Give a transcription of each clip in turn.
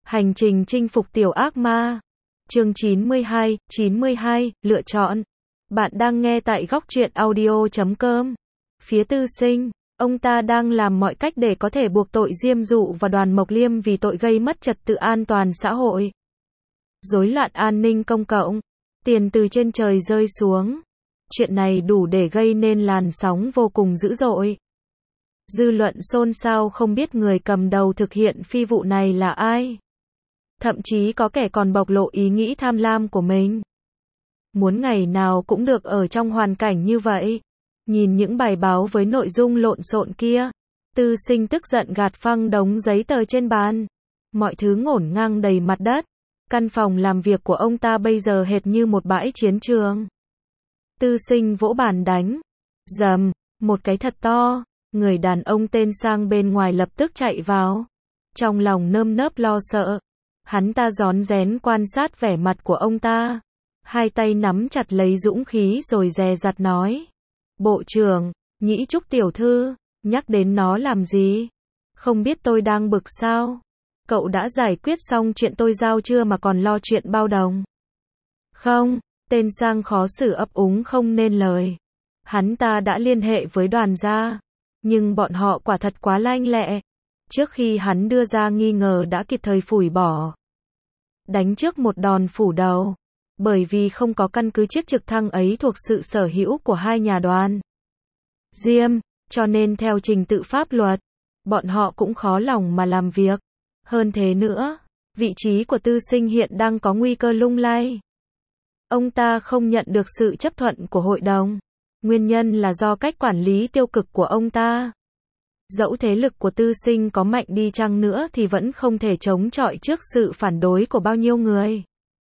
Hành trình chinh phục tiểu ác ma. Chương 92, lựa chọn. Bạn đang nghe tại góc truyện audio.com. Phía Tư Sinh, ông ta đang làm mọi cách để có thể buộc tội Diêm Dụ và Đoàn Mộc Liêm vì tội gây mất trật tự an toàn xã hội, rối loạn an ninh công cộng, tiền từ trên trời rơi xuống. Chuyện này đủ để gây nên làn sóng vô cùng dữ dội. Dư luận xôn xao không biết người cầm đầu thực hiện phi vụ này là ai. Thậm chí có kẻ còn bộc lộ ý nghĩ tham lam của mình. Muốn ngày nào cũng được ở trong hoàn cảnh như vậy. Nhìn những bài báo với nội dung lộn xộn kia, Tư Sinh tức giận gạt phăng đống giấy tờ trên bàn. Mọi thứ ngổn ngang đầy mặt đất. Căn phòng làm việc của ông ta bây giờ hệt như một bãi chiến trường. Tư Sinh vỗ bàn đánh. Rầm, một cái thật to. Người đàn ông tên Sang bên ngoài lập tức chạy vào. Trong lòng nơm nớp lo sợ. Hắn ta rón rén quan sát vẻ mặt của ông ta. Hai tay nắm chặt lấy dũng khí rồi dè dặt nói. Bộ trưởng, Nhĩ Trúc tiểu thư, nhắc đến nó làm gì? Không biết tôi đang bực sao? Cậu đã giải quyết xong chuyện tôi giao chưa mà còn lo chuyện bao đồng? Không, tên Sang khó xử ấp úng không nên lời. Hắn ta đã liên hệ với Đoàn gia, nhưng bọn họ quả thật quá lanh lẹ. Trước khi hắn đưa ra nghi ngờ đã kịp thời phủi bỏ. Đánh trước một đòn phủ đầu. Bởi vì không có căn cứ chiếc trực thăng ấy thuộc sự sở hữu của hai nhà Đoàn Diêm, cho nên theo trình tự pháp luật, bọn họ cũng khó lòng mà làm việc. Hơn thế nữa, vị trí của Tư Sinh hiện đang có nguy cơ lung lay. Ông ta không nhận được sự chấp thuận của hội đồng. Nguyên nhân là do cách quản lý tiêu cực của ông ta. Dẫu thế lực của Tư Sinh có mạnh đi chăng nữa thì vẫn không thể chống chọi trước sự phản đối của bao nhiêu người.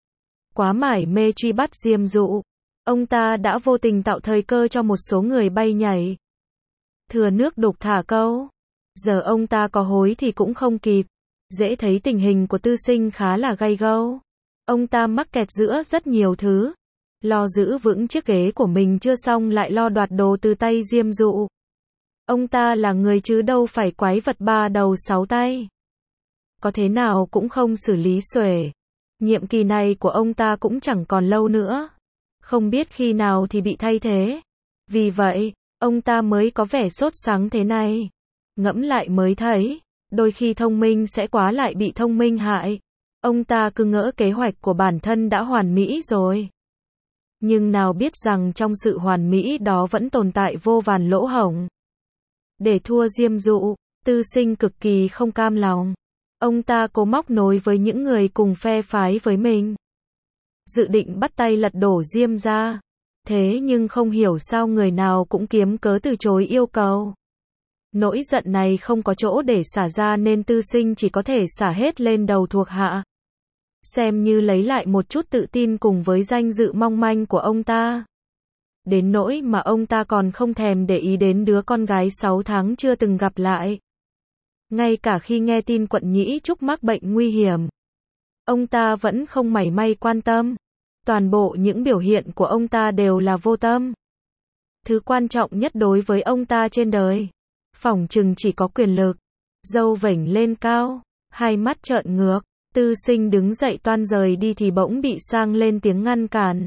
Quá mải mê truy bắt Diêm Dụ, ông ta đã vô tình tạo thời cơ cho một số người bay nhảy. Thừa nước đục thả câu. Giờ ông ta có hối thì cũng không kịp. Dễ thấy tình hình của Tư Sinh khá là gay go. Ông ta mắc kẹt giữa rất nhiều thứ. Lo giữ vững chiếc ghế của mình chưa xong lại lo đoạt đồ từ tay Diêm Dụ. Ông ta là người chứ đâu phải quái vật ba đầu sáu tay. Có thế nào cũng không xử lý xuể. Nhiệm kỳ này của ông ta cũng chẳng còn lâu nữa. Không biết khi nào thì bị thay thế. Vì vậy, ông ta mới có vẻ sốt sắng thế này. Ngẫm lại mới thấy, đôi khi thông minh sẽ quá lại bị thông minh hại. Ông ta cứ ngỡ kế hoạch của bản thân đã hoàn mỹ rồi. Nhưng nào biết rằng trong sự hoàn mỹ đó vẫn tồn tại vô vàn lỗ hổng. Để thua Diêm Dụ, Tư Sinh cực kỳ không cam lòng. Ông ta cố móc nối với những người cùng phe phái với mình. Dự định bắt tay lật đổ Diêm gia. Thế nhưng không hiểu sao người nào cũng kiếm cớ từ chối yêu cầu. Nỗi giận này không có chỗ để xả ra nên Tư Sinh chỉ có thể xả hết lên đầu thuộc hạ. Xem như lấy lại một chút tự tin cùng với danh dự mong manh của ông ta. Đến nỗi mà ông ta còn không thèm để ý đến đứa con gái 6 tháng chưa từng gặp lại. Ngay cả khi nghe tin quận Nhĩ Trúc mắc bệnh nguy hiểm, ông ta vẫn không mảy may quan tâm. Toàn bộ những biểu hiện của ông ta đều là vô tâm. Thứ quan trọng nhất đối với ông ta trên đời, phỏng chừng chỉ có quyền lực. Râu vểnh lên cao, hai mắt trợn ngược, Tư Sinh đứng dậy toan rời đi thì bỗng bị Sang lên tiếng ngăn cản.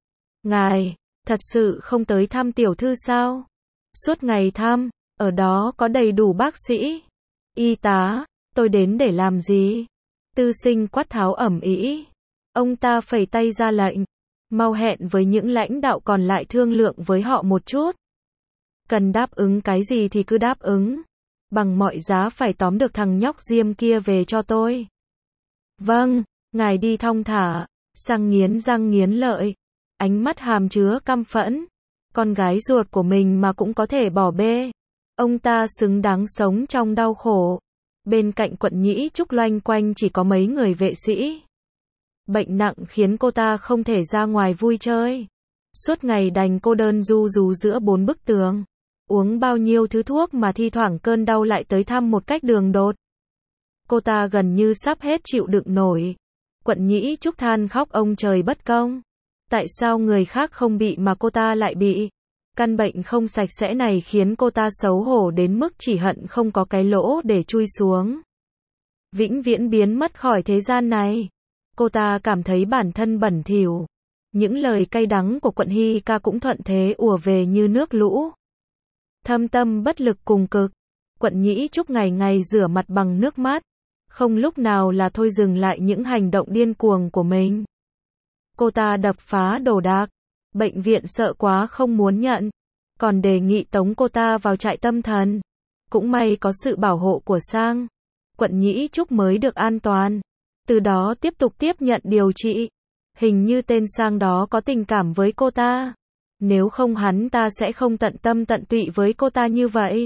Ngài, thật sự không tới thăm tiểu thư sao? Suốt ngày thăm, ở đó có đầy đủ bác sĩ, y tá, tôi đến để làm gì? Tư Sinh quát tháo ầm ĩ. Ông ta phẩy tay ra lệnh. Mau hẹn với những lãnh đạo còn lại thương lượng với họ một chút. Cần đáp ứng cái gì thì cứ đáp ứng. Bằng mọi giá phải tóm được thằng nhóc Diêm kia về cho tôi. Vâng, ngài đi thong thả. Sang nghiến răng nghiến lợi. Ánh mắt hàm chứa căm phẫn. Con gái ruột của mình mà cũng có thể bỏ bê. Ông ta xứng đáng sống trong đau khổ. Bên cạnh quận Nhĩ Trúc loanh quanh chỉ có mấy người vệ sĩ. Bệnh nặng khiến cô ta không thể ra ngoài vui chơi. Suốt ngày đành cô đơn ru rú giữa 4 bức tường. Uống bao nhiêu thứ thuốc mà thi thoảng cơn đau lại tới thăm một cách đường đột. Cô ta gần như sắp hết chịu đựng nổi. Quận Nhĩ Trúc than khóc ông trời bất công. Tại sao người khác không bị mà cô ta lại bị? Căn bệnh không sạch sẽ này khiến cô ta xấu hổ đến mức chỉ hận không có cái lỗ để chui xuống. vĩnh viễn biến mất khỏi thế gian này. Cô ta cảm thấy bản thân bẩn thỉu. Những lời cay đắng của Quận Hy Ca cũng thuận thế ùa về như nước lũ. Thâm tâm bất lực cùng cực. Quận Nhĩ Trúc ngày ngày rửa mặt bằng nước mắt. Không lúc nào là thôi dừng lại những hành động điên cuồng của mình. Cô ta đập phá đồ đạc. Bệnh viện sợ quá không muốn nhận. Còn đề nghị tống cô ta vào trại tâm thần. Cũng may có sự bảo hộ của Sang. Quận Nhĩ Trúc mới được an toàn. Từ đó tiếp tục tiếp nhận điều trị. Hình như tên Sang đó có tình cảm với cô ta. Nếu không hắn ta sẽ không tận tâm tận tụy với cô ta như vậy.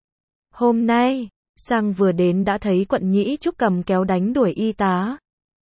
Hôm nay, Sang vừa đến đã thấy Quận Nhĩ Trúc cầm kéo đánh đuổi y tá.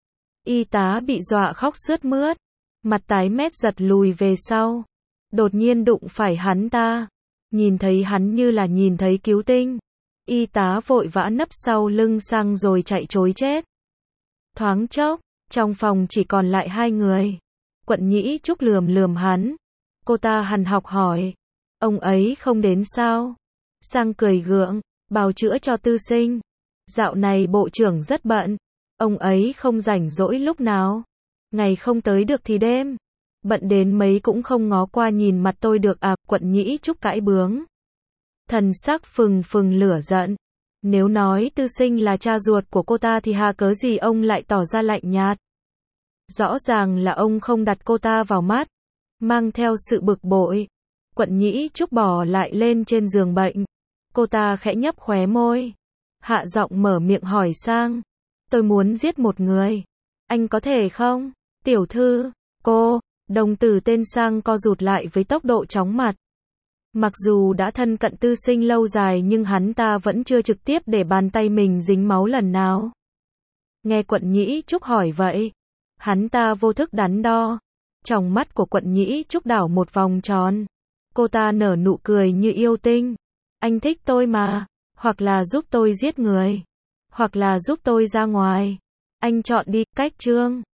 Y tá bị dọa khóc sướt mướt. Mặt tái mét giật lùi về sau. Đột nhiên đụng phải hắn ta. Nhìn thấy hắn như là nhìn thấy cứu tinh. Y tá vội vã nấp sau lưng Sang rồi chạy trối chết. Thoáng chốc, trong phòng chỉ còn lại hai người. Quận Nhĩ Trúc lườm lườm hắn. Cô ta hằn học hỏi. Ông ấy không đến sao? Sang cười gượng, bào chữa cho tư sinh. Dạo này bộ trưởng rất bận. Ông ấy không rảnh rỗi lúc nào. Ngày không tới được thì đêm. Bận đến mấy cũng không ngó qua nhìn mặt tôi được à? Quận Nhĩ Trúc cãi bướng. Thần sắc phừng phừng lửa giận. Nếu nói tư sinh là cha ruột của cô ta thì hà cớ gì ông lại tỏ ra lạnh nhạt. Rõ ràng là ông không đặt cô ta vào mắt. Mang theo sự bực bội. Quận Nhĩ Trúc bò lại lên trên giường bệnh. Cô ta khẽ nhấp khóe môi. Hạ giọng mở miệng hỏi Sang. Tôi muốn giết một người. Anh có thể không? Tiểu thư, cô, đồng tử tên Sang co rụt lại với tốc độ chóng mặt. Mặc dù đã thân cận tư sinh lâu dài nhưng hắn ta vẫn chưa trực tiếp để bàn tay mình dính máu lần nào. Nghe Quận Nhĩ Trúc hỏi vậy, hắn ta vô thức đắn đo. Trong mắt của Quận Nhĩ Trúc đảo một vòng tròn. Cô ta nở nụ cười như yêu tinh. Anh thích tôi mà, hoặc là giúp tôi giết người, hoặc là giúp tôi ra ngoài. Anh chọn đi. Cách chương